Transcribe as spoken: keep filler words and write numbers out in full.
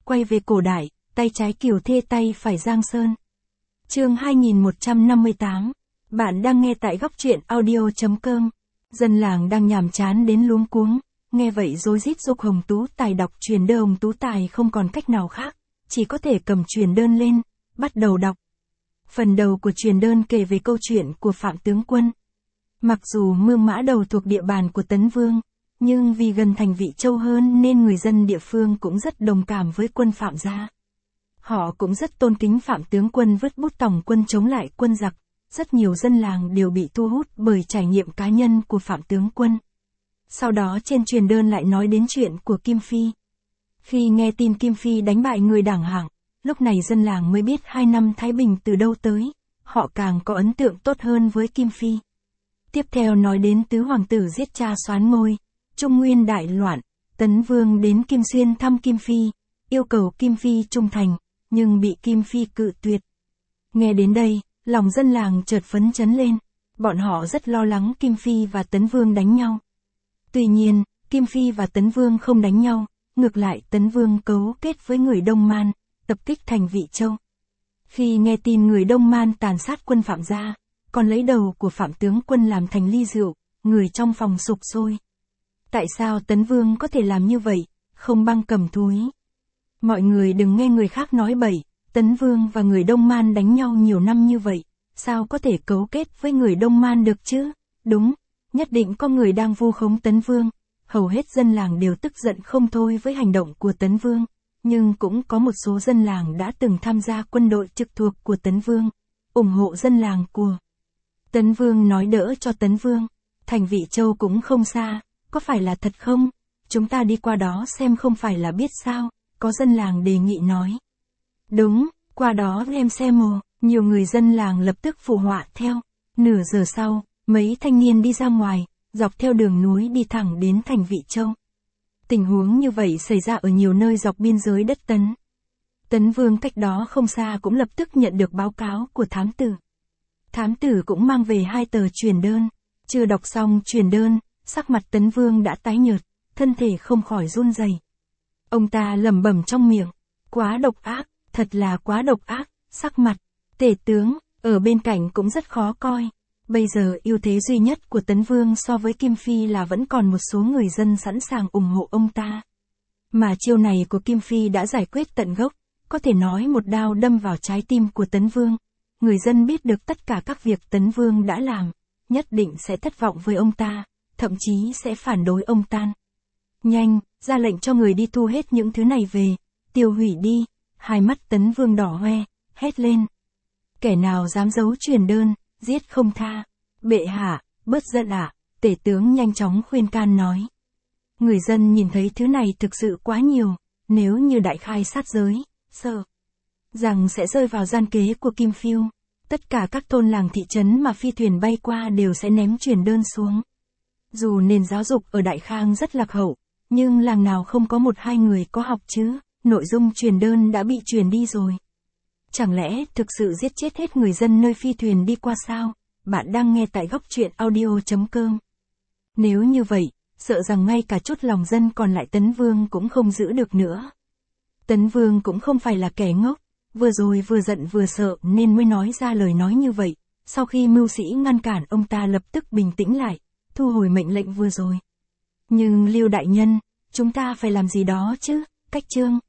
quay về cổ đại, tay trái Kiều Thê tay phải Giang Sơn. Chương hai nghìn một trăm năm mươi tám. Bạn đang nghe tại góc truyện audio chấm com. Dân làng đang nhàm chán đến luống cuống, nghe vậy rối rít giục Hồng Tú Tài đọc truyền đơn. Hồng Tú Tài không còn cách nào khác, chỉ có thể cầm truyền đơn lên, bắt đầu đọc. Phần đầu của truyền đơn kể về câu chuyện của Phạm tướng quân. Mặc dù Mương Mã Đầu thuộc địa bàn của Tấn Vương, nhưng vì gần thành Vị Châu hơn nên người dân địa phương cũng rất đồng cảm với quân Phạm gia. Họ cũng rất tôn kính Phạm tướng quân vứt bút tòng quân chống lại quân giặc. Rất nhiều dân làng đều bị thu hút bởi trải nghiệm cá nhân của Phạm tướng quân. Sau đó trên truyền đơn lại nói đến chuyện của Kim Phi. Khi nghe tin Kim Phi đánh bại người đảng Hạng, lúc này dân làng mới biết hai năm Thái Bình từ đâu tới, họ càng có ấn tượng tốt hơn với Kim Phi. Tiếp theo nói đến tứ hoàng tử giết cha soán ngôi, Trung Nguyên đại loạn, Tấn Vương đến Kim Xuyên thăm Kim Phi, yêu cầu Kim Phi trung thành, nhưng bị Kim Phi cự tuyệt. Nghe đến đây, lòng dân làng chợt phấn chấn lên, bọn họ rất lo lắng Kim Phi và Tấn Vương đánh nhau. Tuy nhiên, Kim Phi và Tấn Vương không đánh nhau, ngược lại Tấn Vương cấu kết với người Đông Man, tập kích thành Vị Châu. Khi nghe tin người Đông Man tàn sát quân Phạm gia, còn lấy đầu của Phạm tướng quân làm thành ly rượu, người trong phòng sục sôi. Tại sao Tấn Vương có thể làm như vậy, không băng cầm thúi? Mọi người đừng nghe người khác nói bậy, Tấn Vương và người Đông Man đánh nhau nhiều năm như vậy, sao có thể cấu kết với người Đông Man được chứ? Đúng, nhất định có người đang vu khống Tấn Vương. Hầu hết dân làng đều tức giận không thôi với hành động của Tấn Vương, nhưng cũng có một số dân làng đã từng tham gia quân đội trực thuộc của Tấn Vương, ủng hộ dân làng của Tấn Vương nói đỡ cho Tấn Vương. Thành Vị Châu cũng không xa, có phải là thật không? Chúng ta đi qua đó xem không phải là biết sao, có dân làng đề nghị nói. Đúng, qua đó em xem mồ, nhiều người dân làng lập tức phụ họa theo. Nửa giờ sau, mấy thanh niên đi ra ngoài, dọc theo đường núi đi thẳng đến thành Vị Châu. Tình huống như vậy xảy ra ở nhiều nơi dọc biên giới đất Tấn. Tấn Vương cách đó không xa cũng lập tức nhận được báo cáo của thám tử. Thám tử cũng mang về hai tờ truyền đơn. Chưa đọc xong truyền đơn, sắc mặt Tấn Vương đã tái nhợt, thân thể không khỏi run rẩy. Ông ta lẩm bẩm trong miệng, quá độc ác, thật là quá độc ác. Sắc mặt Tể tướng ở bên cạnh cũng rất khó coi. Bây giờ ưu thế duy nhất của Tấn Vương so với Kim Phi là vẫn còn một số người dân sẵn sàng ủng hộ ông ta. Mà chiêu này của Kim Phi đã giải quyết tận gốc, có thể nói một đao đâm vào trái tim của Tấn Vương. Người dân biết được tất cả các việc Tấn Vương đã làm, nhất định sẽ thất vọng với ông ta, thậm chí sẽ phản đối ông ta. Nhanh, ra lệnh cho người đi thu hết những thứ này về, tiêu hủy đi. Hai mắt Tấn Vương đỏ hoe, hét lên. Kẻ nào dám giấu truyền đơn, giết không tha. Bệ hạ, bớt giận ạ, tể tướng nhanh chóng khuyên can nói. Người dân nhìn thấy thứ này thực sự quá nhiều, nếu như đại khai sát giới, sợ rằng sẽ rơi vào gian kế của Kim Phiêu. Tất cả các thôn làng thị trấn mà phi thuyền bay qua đều sẽ ném truyền đơn xuống. Dù nền giáo dục ở Đại Khang rất lạc hậu, nhưng làng nào không có một hai người có học chứ, nội dung truyền đơn đã bị truyền đi rồi. Chẳng lẽ thực sự giết chết hết người dân nơi phi thuyền đi qua sao? Bạn đang nghe tại góc truyện audio chấm com. Nếu như vậy, sợ rằng ngay cả chút lòng dân còn lại Tấn Vương cũng không giữ được nữa. Tấn Vương cũng không phải là kẻ ngốc, vừa rồi vừa giận vừa sợ nên mới nói ra lời nói như vậy. Sau khi mưu sĩ ngăn cản, ông ta lập tức bình tĩnh lại, thu hồi mệnh lệnh vừa rồi. Nhưng Lưu đại nhân, chúng ta phải làm gì đó chứ? Cách chương